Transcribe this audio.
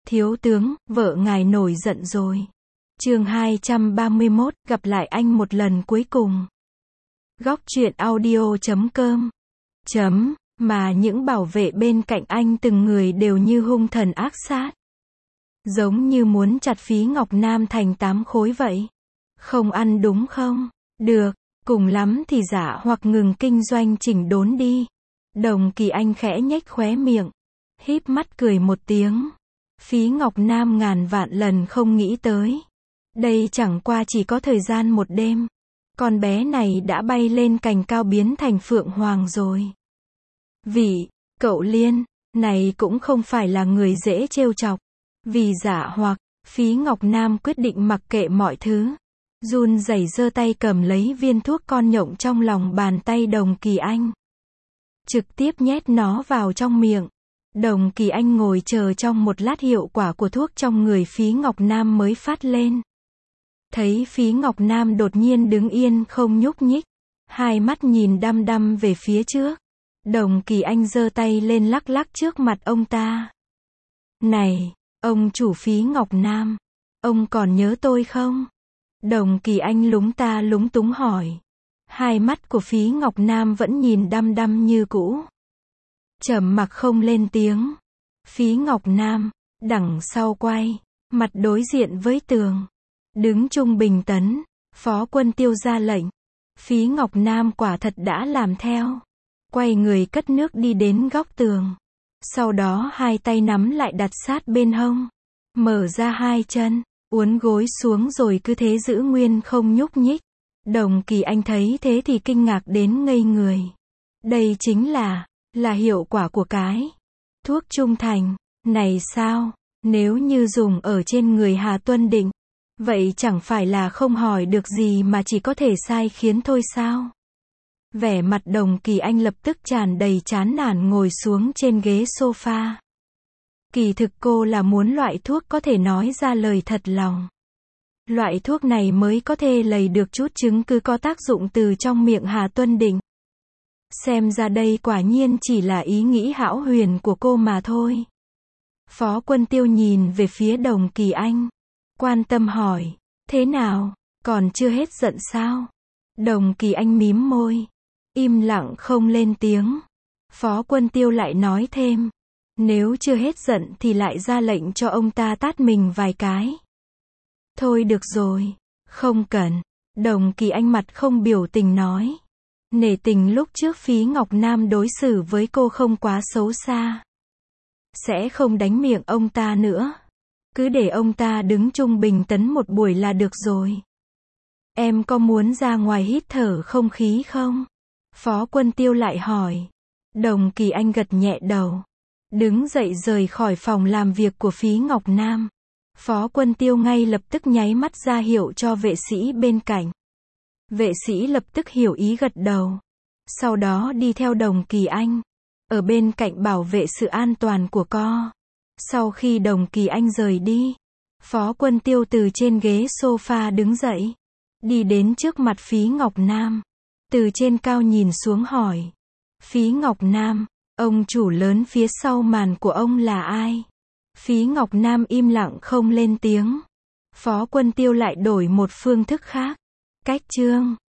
Thiếu tướng, vợ ngài nổi giận rồi. Chương 231, gặp lại anh một lần cuối cùng. Góc truyện audio.com. Mà những bảo vệ bên cạnh anh từng người đều như hung thần ác sát. Giống như muốn chặt Phí Ngọc Nam thành 8 khối vậy. Không ăn đúng không? Được, cùng lắm thì giả hoặc ngừng kinh doanh chỉnh đốn đi. Đồng Kỳ Anh khẽ nhếch khóe miệng, híp mắt cười một tiếng. Phí Ngọc Nam ngàn vạn lần không nghĩ tới. Đây chẳng qua chỉ có thời gian một đêm. Con bé này đã bay lên cành cao biến thành Phượng Hoàng rồi. Cậu Liên, này cũng không phải là người dễ trêu chọc. Vì giả hoặc, Phí Ngọc Nam quyết định mặc kệ mọi thứ. Run rẩy giơ tay cầm lấy viên thuốc con nhộng trong lòng bàn tay Đồng Kỳ Anh. Trực tiếp nhét nó vào trong miệng. Đồng Kỳ Anh ngồi chờ trong một lát hiệu quả của thuốc trong người Phí Ngọc Nam mới phát lên. Thấy Phí Ngọc Nam đột nhiên đứng yên không nhúc nhích. Hai mắt nhìn đăm đăm về phía trước. Đồng Kỳ Anh giơ tay lên lắc lắc trước mặt ông ta. Này, ông chủ Phí Ngọc Nam, ông còn nhớ tôi không? Đồng Kỳ Anh lúng ta lúng túng hỏi. Hai mắt của Phí Ngọc Nam vẫn nhìn đăm đăm như cũ. Trầm mặc không lên tiếng. Phí Ngọc Nam, đằng sau quay, mặt đối diện với tường. Đứng trung bình tấn, Phó Quân Tiêu ra lệnh. Phí Ngọc Nam quả thật đã làm theo. Quay người cất nước đi đến góc tường. Sau đó hai tay nắm lại đặt sát bên hông. Mở ra hai chân, uốn gối xuống rồi cứ thế giữ nguyên không nhúc nhích. Đồng Kỳ Anh thấy thế thì kinh ngạc đến ngây người. Đây chính là hiệu quả của cái thuốc trung thành này sao? Nếu như dùng ở trên người Hà Tuân Định, vậy chẳng phải là không hỏi được gì mà chỉ có thể sai khiến thôi sao? Vẻ mặt Đồng Kỳ Anh lập tức tràn đầy chán nản ngồi xuống trên ghế sofa. Kỳ thực cô là muốn loại thuốc có thể nói ra lời thật lòng. Loại thuốc này mới có thể lấy được chút chứng cứ có tác dụng từ trong miệng Hà Tuân Định. Xem ra đây quả nhiên chỉ là ý nghĩ hão huyền của cô mà thôi. Phó Quân Tiêu nhìn về phía Đồng Kỳ Anh. Quan tâm hỏi. Thế nào? Còn chưa hết giận sao? Đồng Kỳ Anh mím môi. Im lặng không lên tiếng. Phó Quân Tiêu lại nói thêm. Nếu chưa hết giận thì lại ra lệnh cho ông ta tát mình vài cái. Thôi được rồi. Không cần. Đồng Kỳ Anh mặt không biểu tình nói. Nể tình lúc trước Phí Ngọc Nam đối xử với cô không quá xấu xa. Sẽ không đánh miệng ông ta nữa. Cứ để ông ta đứng trung bình tấn một buổi là được rồi. Em có muốn ra ngoài hít thở không khí không? Phó Quân Tiêu lại hỏi. Đồng Kỳ Anh gật nhẹ đầu. Đứng dậy rời khỏi phòng làm việc của Phí Ngọc Nam. Phó Quân Tiêu ngay lập tức nháy mắt ra hiệu cho vệ sĩ bên cạnh. Vệ sĩ lập tức hiểu ý gật đầu. Sau đó đi theo Đồng Kỳ Anh. Ở bên cạnh bảo vệ sự an toàn của cô. Sau khi Đồng Kỳ Anh rời đi, Phó Quân Tiêu từ trên ghế sofa đứng dậy. Đi đến trước mặt Phí Ngọc Nam. Từ trên cao nhìn xuống hỏi. Phí Ngọc Nam, ông chủ lớn phía sau màn của ông là ai? Phí Ngọc Nam im lặng không lên tiếng. Phó Quân Tiêu lại đổi một phương thức khác. Cách chương